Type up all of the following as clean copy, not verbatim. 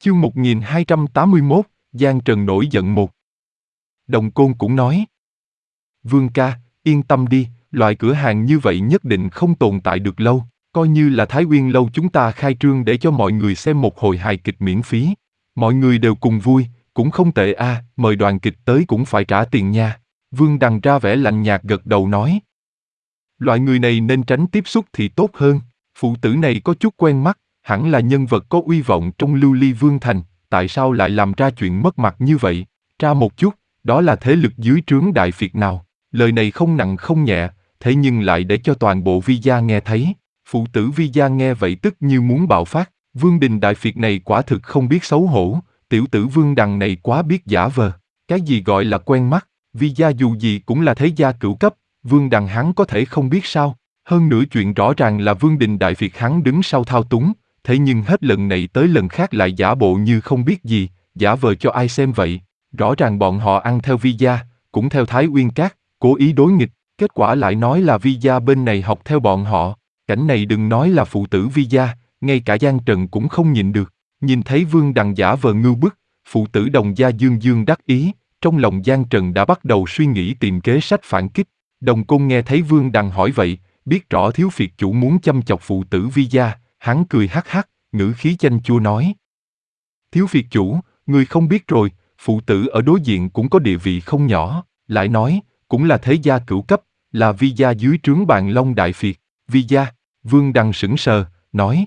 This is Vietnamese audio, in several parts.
Chương 1281, Giang Trần nổi giận một. Đồng Côn cũng nói: Vương ca, yên tâm đi, loại cửa hàng như vậy nhất định không tồn tại được lâu, coi như là Thái Uyên lâu chúng ta khai trương để cho mọi người xem một hồi hài kịch miễn phí. Mọi người đều cùng vui, cũng không tệ a, mời đoàn kịch tới cũng phải trả tiền nha. Vương Đằng ra vẻ lạnh nhạt gật đầu nói: Loại người này nên tránh tiếp xúc thì tốt hơn, phụ tử này có chút quen mắt, hẳn là nhân vật có uy vọng trong Lưu Ly Vương Thành, tại sao lại làm ra chuyện mất mặt như vậy? Tra một chút, đó là thế lực dưới trướng Đại Việt nào? Lời này không nặng không nhẹ, thế nhưng lại để cho toàn bộ Vi gia nghe thấy. Phụ tử Vi gia nghe vậy tức như muốn bạo phát. Vương Đình Đại Việt này quả thực không biết xấu hổ, tiểu tử Vương Đằng này quá biết giả vờ. Cái gì gọi là quen mắt? Vi gia dù gì cũng là thế gia cửu cấp, Vương Đằng hắn có thể không biết sao? Hơn nữa chuyện rõ ràng là Vương Đình Đại Việt hắn đứng sau thao túng, thế nhưng hết lần này tới lần khác lại giả bộ như không biết gì, giả vờ cho ai xem vậy? Rõ ràng bọn họ ăn theo Vi gia, cũng theo Thái Uyên Các, cố ý đối nghịch, kết quả lại nói là Vi gia bên này học theo bọn họ. Cảnh này đừng nói là phụ tử Vi gia, ngay cả Giang Trần cũng không nhịn được. Nhìn thấy Vương Đằng giả vờ ngưu bức, phụ tử Đồng gia dương dương đắc ý, trong lòng Giang Trần đã bắt đầu suy nghĩ tìm kế sách phản kích. Đồng Côn nghe thấy Vương Đằng hỏi vậy, biết rõ thiếu phiệt chủ muốn châm chọc phụ tử Vi gia, hắn cười hắc hắc, ngữ khí chanh chua nói: Thiếu phiệt chủ, người không biết rồi, phụ tử ở đối diện cũng có địa vị không nhỏ, lại nói, cũng là thế gia cửu cấp, là Vi gia dưới trướng Bàn Long Đại Phiệt. Vi gia? Vương Đằng sững sờ, nói: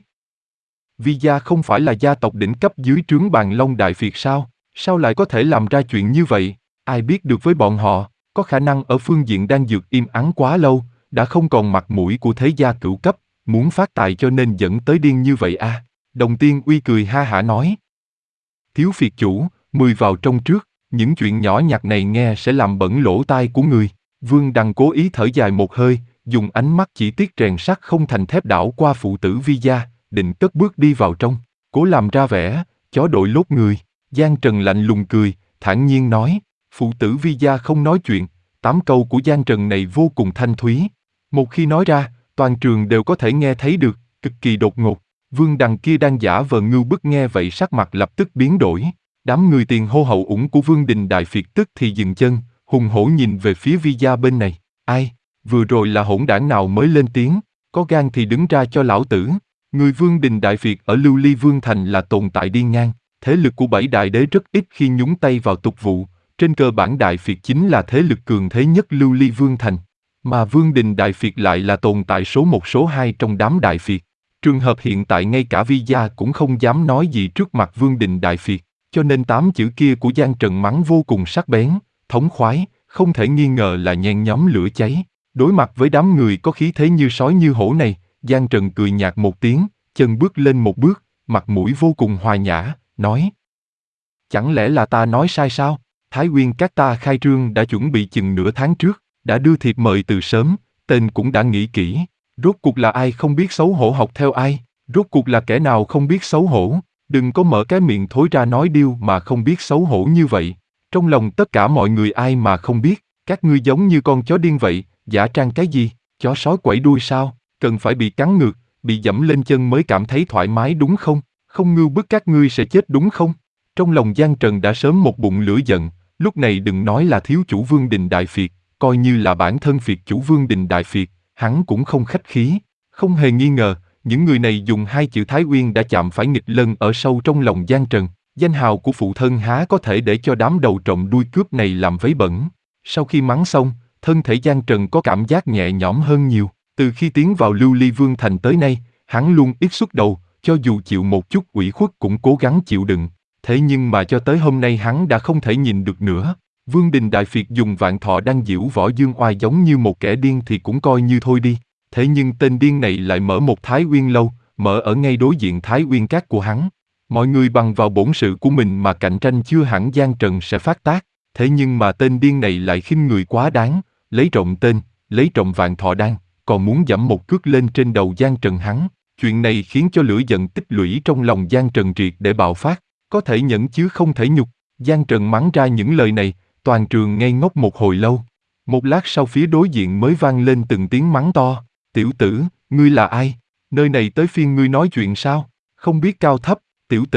Vi gia không phải là gia tộc đỉnh cấp dưới trướng Bàn Long Đại Phiệt sao? Sao lại có thể làm ra chuyện như vậy? Ai biết được với bọn họ, có khả năng ở phương diện đan dược im ắng quá lâu, đã không còn mặt mũi của thế gia cửu cấp, muốn phát tài cho nên dẫn tới điên như vậy a. Đồng Tiên Uy cười ha hả nói: Thiếu phiệt chủ, mời vào trong trước, những chuyện nhỏ nhặt này nghe sẽ làm bẩn lỗ tai của người. Vương Đằng cố ý thở dài một hơi, dùng ánh mắt chỉ tiếc rèn sắt không thành thép đảo qua phụ tử Vi gia, định cất bước đi vào trong, cố làm ra vẻ chó đội lốt người. Giang Trần lạnh lùng cười, thản nhiên nói: Phụ tử Vi gia không nói chuyện. 8 câu của Giang Trần này vô cùng thanh thúy, một khi nói ra, toàn trường đều có thể nghe thấy được, cực kỳ đột ngột. Vương Đằng kia đang giả vờ ngưu bức nghe vậy sắc mặt lập tức biến đổi. Đám người tiền hô hậu ủng của Vương Đình Đại Phiệt tức thì dừng chân, hùng hổ nhìn về phía Vi gia bên này. Ai? Vừa rồi là hỗn đảng nào mới lên tiếng? Có gan thì đứng ra cho lão tử. Người Vương Đình Đại Phiệt ở Lưu Ly Vương Thành là tồn tại điên ngang. Thế lực của 7 đại đế rất ít khi nhúng tay vào tục vụ. Trên cơ bản Đại Phiệt chính là thế lực cường thế nhất Lưu Ly Vương Thành. Mà Vương Đình Đại Phiệt lại là tồn tại số 1 số 2 trong đám Đại Phiệt. Trường hợp hiện tại ngay cả Vi gia cũng không dám nói gì trước mặt Vương Đình Đại Phiệt, cho nên 8 chữ kia của Giang Trần mắng vô cùng sắc bén, thống khoái, không thể nghi ngờ là nhen nhóm lửa cháy. Đối mặt với đám người có khí thế như sói như hổ này, Giang Trần cười nhạt một tiếng, chân bước lên một bước, mặt mũi vô cùng hòa nhã, nói: Chẳng lẽ là ta nói sai sao? Thái Uyên Các ta khai trương đã chuẩn bị chừng nửa tháng trước, đã đưa thiệp mời từ sớm, tên cũng đã nghĩ kỹ. Rốt cuộc là ai không biết xấu hổ học theo ai? Rốt cuộc là kẻ nào không biết xấu hổ? Đừng có mở cái miệng thối ra nói điêu mà không biết xấu hổ như vậy. Trong lòng tất cả mọi người ai mà không biết, các ngươi giống như con chó điên vậy, giả trang cái gì? Chó sói quẩy đuôi sao? Cần phải bị cắn ngược, bị dẫm lên chân mới cảm thấy thoải mái đúng không? Không ngưu bức các ngươi sẽ chết đúng không? Trong lòng Giang Trần đã sớm một bụng lửa giận, lúc này đừng nói là thiếu chủ Vương Đình Đại Phiệt, coi như là bản thân Phiệt chủ Vương Đình Đại Phiệt, hắn cũng không khách khí. Không hề nghi ngờ, những người này dùng 2 chữ Thái Uyên đã chạm phải nghịch lân ở sâu trong lòng Giang Trần. Danh hào của phụ thân há có thể để cho đám đầu trộm đuôi cướp này làm vấy bẩn. Sau khi mắng xong, thân thể Giang Trần có cảm giác nhẹ nhõm hơn nhiều. Từ khi tiến vào Lưu Ly Vương Thành tới nay, hắn luôn ít xuất đầu, cho dù chịu một chút ủy khuất cũng cố gắng chịu đựng. Thế nhưng mà cho tới hôm nay hắn đã không thể nhìn được nữa. Vương Đình Đại Phiệt dùng Vạn Thọ đang diễu võ dương oai giống như một kẻ điên thì cũng coi như thôi đi. Thế nhưng tên điên này lại mở một Thái Uyên lâu, mở ở ngay đối diện Thái Uyên Các của hắn. Mọi người bằng vào bổn sự của mình mà cạnh tranh chưa hẳn Giang Trần sẽ phát tác. Thế nhưng mà tên điên này lại khinh người quá đáng, lấy trộm tên, lấy trộm Vạn Thọ đan, còn muốn giẫm một cước lên trên đầu Giang Trần hắn. Chuyện này khiến cho lửa giận tích lũy trong lòng Giang Trần triệt để bạo phát. Có thể nhẫn chứ không thể nhục. Giang Trần mắng ra những lời này, toàn trường ngây ngốc một hồi lâu. Một lát sau phía đối diện mới vang lên từng tiếng mắng to: Tiểu tử, ngươi là ai? Nơi này tới phiên ngươi nói chuyện sao? Không biết cao thấp, tiểu tử,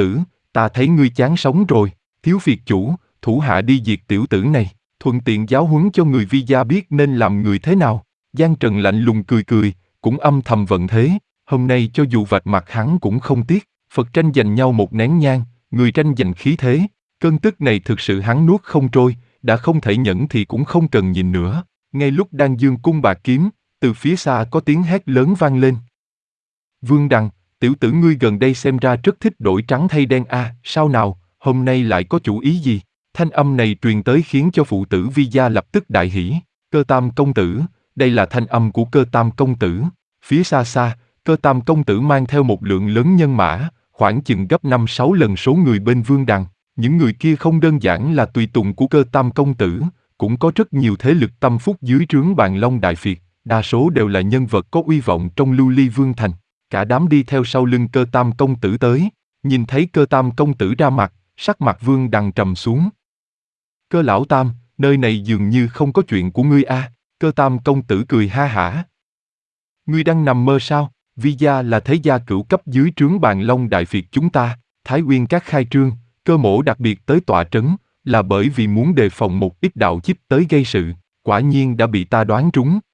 Ta thấy ngươi chán sống rồi, thiếu phiệt chủ, thủ hạ đi diệt tiểu tử này, thuận tiện giáo huấn cho người Vi gia biết nên làm người thế nào. Giang Trần lạnh lùng cười cười, cũng âm thầm vận thế, hôm nay cho dù vạch mặt hắn cũng không tiếc. Phật tranh giành nhau một nén nhang, người tranh giành khí thế, cơn tức này thực sự hắn nuốt không trôi, đã không thể nhẫn thì cũng không cần nhìn nữa. Ngay lúc đang giương cung bạc kiếm, từ phía xa có tiếng hét lớn vang lên. Vương Đằng, tiểu tử ngươi gần đây xem ra rất thích đổi trắng thay đen a, sao nào, hôm nay lại có chủ ý gì? Thanh âm này truyền tới khiến cho phụ tử Vi gia lập tức đại hỉ. Cơ Tam công tử, đây là thanh âm của Cơ Tam công tử. Phía xa xa, Cơ Tam công tử mang theo một lượng lớn nhân mã, khoảng chừng gấp 5-6 lần số người bên Vương Đằng. Những người kia không đơn giản là tùy tùng của Cơ Tam công tử, cũng có rất nhiều thế lực tâm phúc dưới trướng Bàn Long Đại Phiệt, đa số đều là nhân vật có uy vọng trong Lưu Ly Vương thành. Cả đám đi theo sau lưng Cơ Tam công tử tới, nhìn thấy Cơ Tam công tử ra mặt, sắc mặt Vương Đằng trầm xuống. Cơ lão Tam, nơi này dường như không có chuyện của ngươi a. Cơ Tam công tử cười ha hả. Ngươi đang nằm mơ sao? Vi gia là thế gia cửu cấp dưới trướng Bàn Long Đại Phiệt chúng ta, Thái Uyên các khai trương, Cơ mỗ đặc biệt tới tọa trấn, là bởi vì muốn đề phòng một ít đạo chíp tới gây sự, quả nhiên đã bị ta đoán trúng.